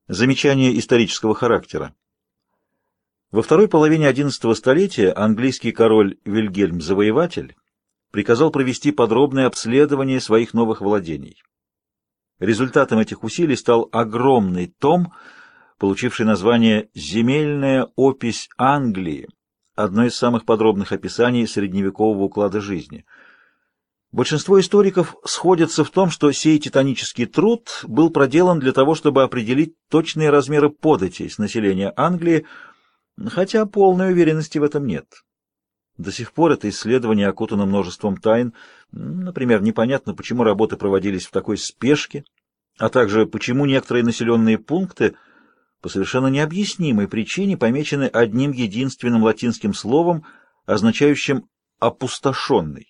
Замечание исторического характера. Во второй половине XI столетия английский король Вильгельм Завоеватель приказал провести подробное обследование своих новых владений. Результатом этих усилий стал огромный том, получивший название «Земельная опись Англии», одно из самых подробных описаний средневекового уклада жизни. Большинство историков сходятся в том, что сей титанический труд был проделан для того, чтобы определить точные размеры податей с населения Англии, хотя полной уверенности в этом нет. До сих пор это исследование окутано множеством тайн. Например, непонятно, почему работы проводились в такой спешке, а также почему некоторые населенные пункты по совершенно необъяснимой причине помечены одним единственным латинским словом, означающим «опустошенный».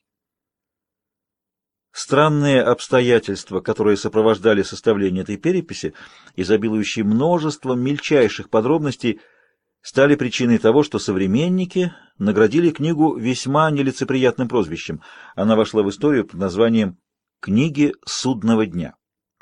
Странные обстоятельства, которые сопровождали составление этой переписи, изобилующие множеством мельчайших подробностей, стали причиной того, что современники наградили книгу весьма нелицеприятным прозвищем. Она вошла в историю под названием «Книги судного дня».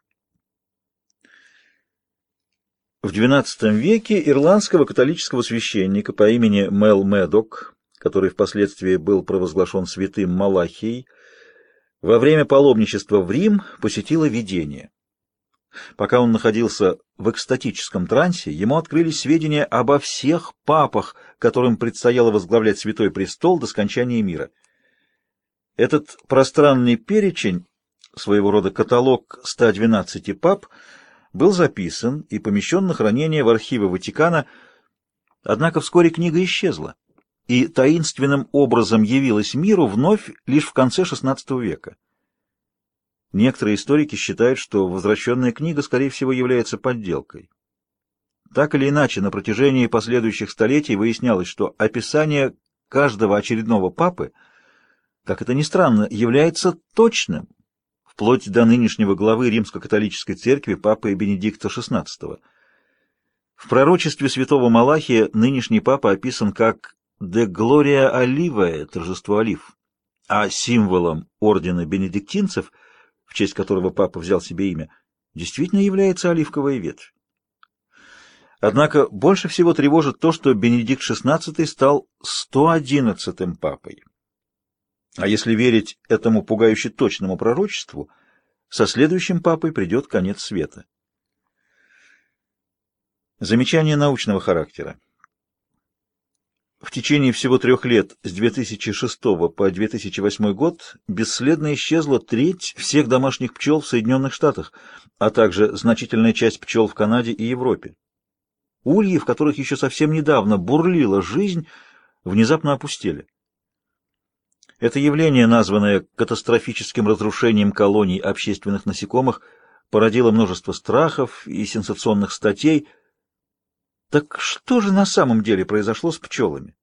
В XII веке ирландского католического священника по имени Мел Медок, который впоследствии был провозглашен святым Малахией, во время паломничества в Рим посетило видение. Пока он находился в экстатическом трансе, ему открылись сведения обо всех папах, которым предстояло возглавлять Святой Престол до скончания мира. Этот пространный перечень, своего рода каталог 112 пап, был записан и помещен на хранение в архивы Ватикана, однако вскоре книга исчезла и таинственным образом явилась миру вновь лишь в конце XVI века. Некоторые историки считают, что возвращенная книга, скорее всего, является подделкой. Так или иначе, на протяжении последующих столетий выяснялось, что описание каждого очередного папы, как это ни странно, является точным, вплоть до нынешнего главы Римско-католической церкви папы Бенедикта XVI. В пророчестве святого Малахия нынешний папа описан как «de gloria olivae» — торжество олив, а символом ордена бенедиктинцев, в честь которого папа взял себе имя, действительно является оливковая ветвь. Однако больше всего тревожит то, что Бенедикт XVI стал 111-м папой. А если верить этому пугающе точному пророчеству, со следующим папой придет конец света. Замечание научного характера. В течение всего 3 лет, с 2006 по 2008 год, бесследно исчезла треть всех домашних пчел в Соединенных Штатах, а также значительная часть пчел в Канаде и Европе. Ульи, в которых еще совсем недавно бурлила жизнь, внезапно опустели. Это явление, названное катастрофическим разрушением колоний общественных насекомых, породило множество страхов и сенсационных статей. Так что же на самом деле произошло с пчелами?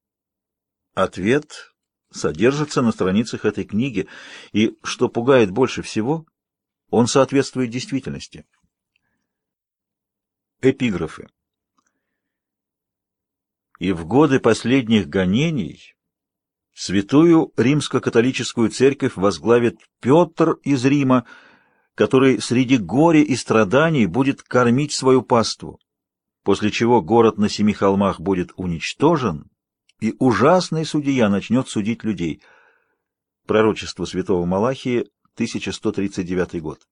Ответ содержится на страницах этой книги, и, что пугает больше всего, он соответствует действительности. Эпиграфы. И в годы последних гонений святую римско-католическую церковь возглавит Петр из Рима, который среди горя и страданий будет кормить свою паству, после чего город на 7 холмах будет уничтожен, и ужасный судья начнет судить людей. Пророчество святого Малахии, 1139 год.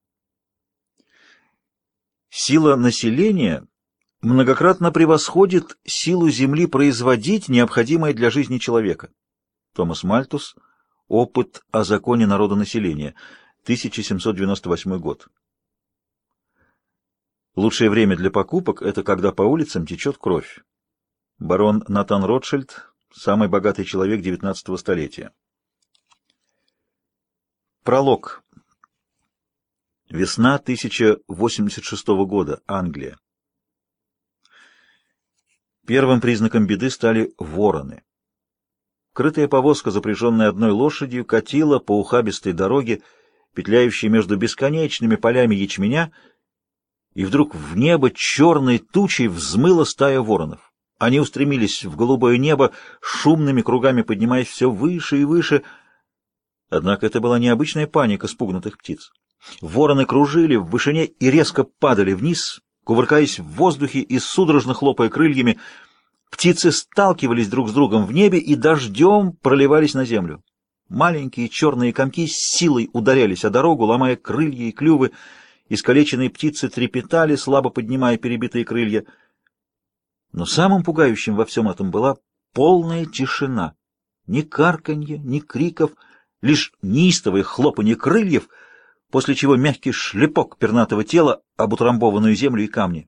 Сила населения многократно превосходит силу земли производить необходимое для жизни человека. Томас Мальтус. Опыт о законе народонаселения. 1798 год. Лучшее время для покупок — это когда по улицам течет кровь. Барон Натан Ротшильд, самый богатый человек XIX столетия. Пролог. Весна 1086 года. Англия. Первым признаком беды стали вороны. Крытая повозка, запряженная одной лошадью, катила по ухабистой дороге, петляющей между бесконечными полями ячменя, и вдруг в небо черной тучей взмыла стая воронов. Они устремились в голубое небо, шумными кругами поднимаясь все выше и выше. Однако это была необычная паника спугнутых птиц. Вороны кружили в вышине и резко падали вниз, Кувыркаясь в воздухе и судорожно хлопая крыльями, птицы сталкивались друг с другом в небе и дождем проливались на землю. Маленькие черные комки с силой ударялись о дорогу, ломая крылья и клювы. Искалеченные птицы трепетали, слабо поднимая перебитые крылья. Но самым пугающим во всем этом была полная тишина. Ни карканья, ни криков, лишь неистовое хлопанье крыльев, после чего мягкий шлепок пернатого тела об утрамбованную землю и камни.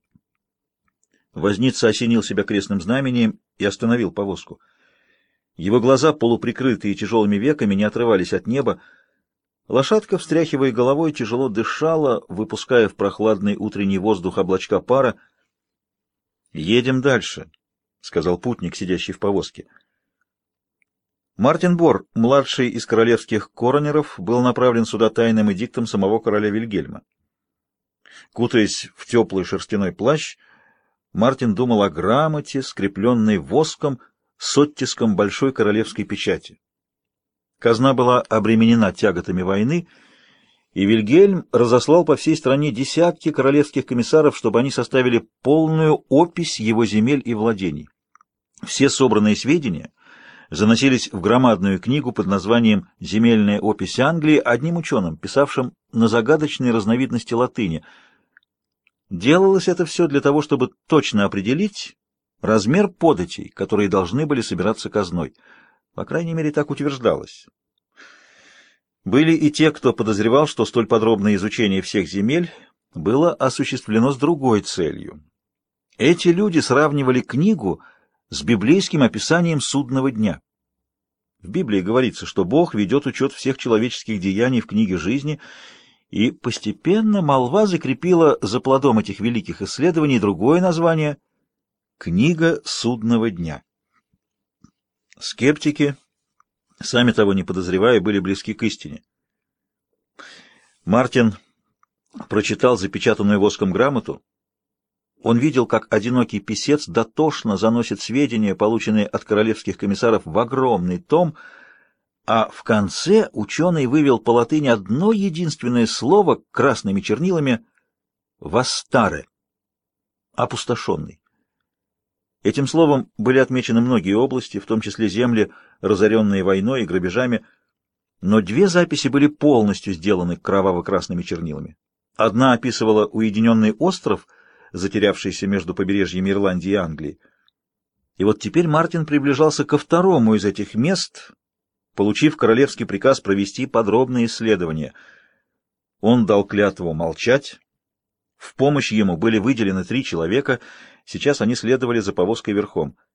Возница осенил себя крестным знамением и остановил повозку. Его глаза, полуприкрытые тяжелыми веками, не отрывались от неба. Лошадка, встряхивая головой, тяжело дышала, выпуская в прохладный утренний воздух облачка пара. «Едем дальше», — сказал путник, сидящий в повозке. Мартин Бор, младший из королевских коронеров, был направлен сюда тайным эдиктом самого короля Вильгельма. Кутаясь в теплый шерстяной плащ, Мартин думал о грамоте, скрепленной воском с оттиском большой королевской печати. Казна была обременена тяготами войны, и Вильгельм разослал по всей стране десятки королевских комиссаров, чтобы они составили полную опись его земель и владений. Все собранные сведения заносились в громадную книгу под названием «Земельная опись Англии» одним ученым, писавшим на загадочной разновидности латыни. Делалось это все для того, чтобы точно определить размер податей, которые должны были собираться казной. По крайней мере, так утверждалось. Были и те, кто подозревал, что столь подробное изучение всех земель было осуществлено с другой целью. Эти люди сравнивали книгу с библейским описанием судного дня. В Библии говорится, что Бог ведет учет всех человеческих деяний в книге жизни, и постепенно молва закрепила за плодом этих великих исследований другое название — «Книга судного дня». Скептики, сами того не подозревая, были близки к истине. Мартин прочитал запечатанную воском грамоту. Он видел, как одинокий писец дотошно заносит сведения, полученные от королевских комиссаров, в огромный том, а в конце ученый вывел по латыни одно единственное слово красными чернилами «вастаре» — «опустошенный». Этим словом были отмечены многие области, в том числе земли, разоренные войной и грабежами, но две записи были полностью сделаны кроваво-красными чернилами. Одна описывала уединенный остров, затерявшийся между побережьями Ирландии и Англии. И вот теперь Мартин приближался ко второму из этих мест, получив королевский приказ провести подробные исследования. Он дал клятву молчать. В помощь ему были выделены 3 человека, сейчас они следовали за повозкой верхом.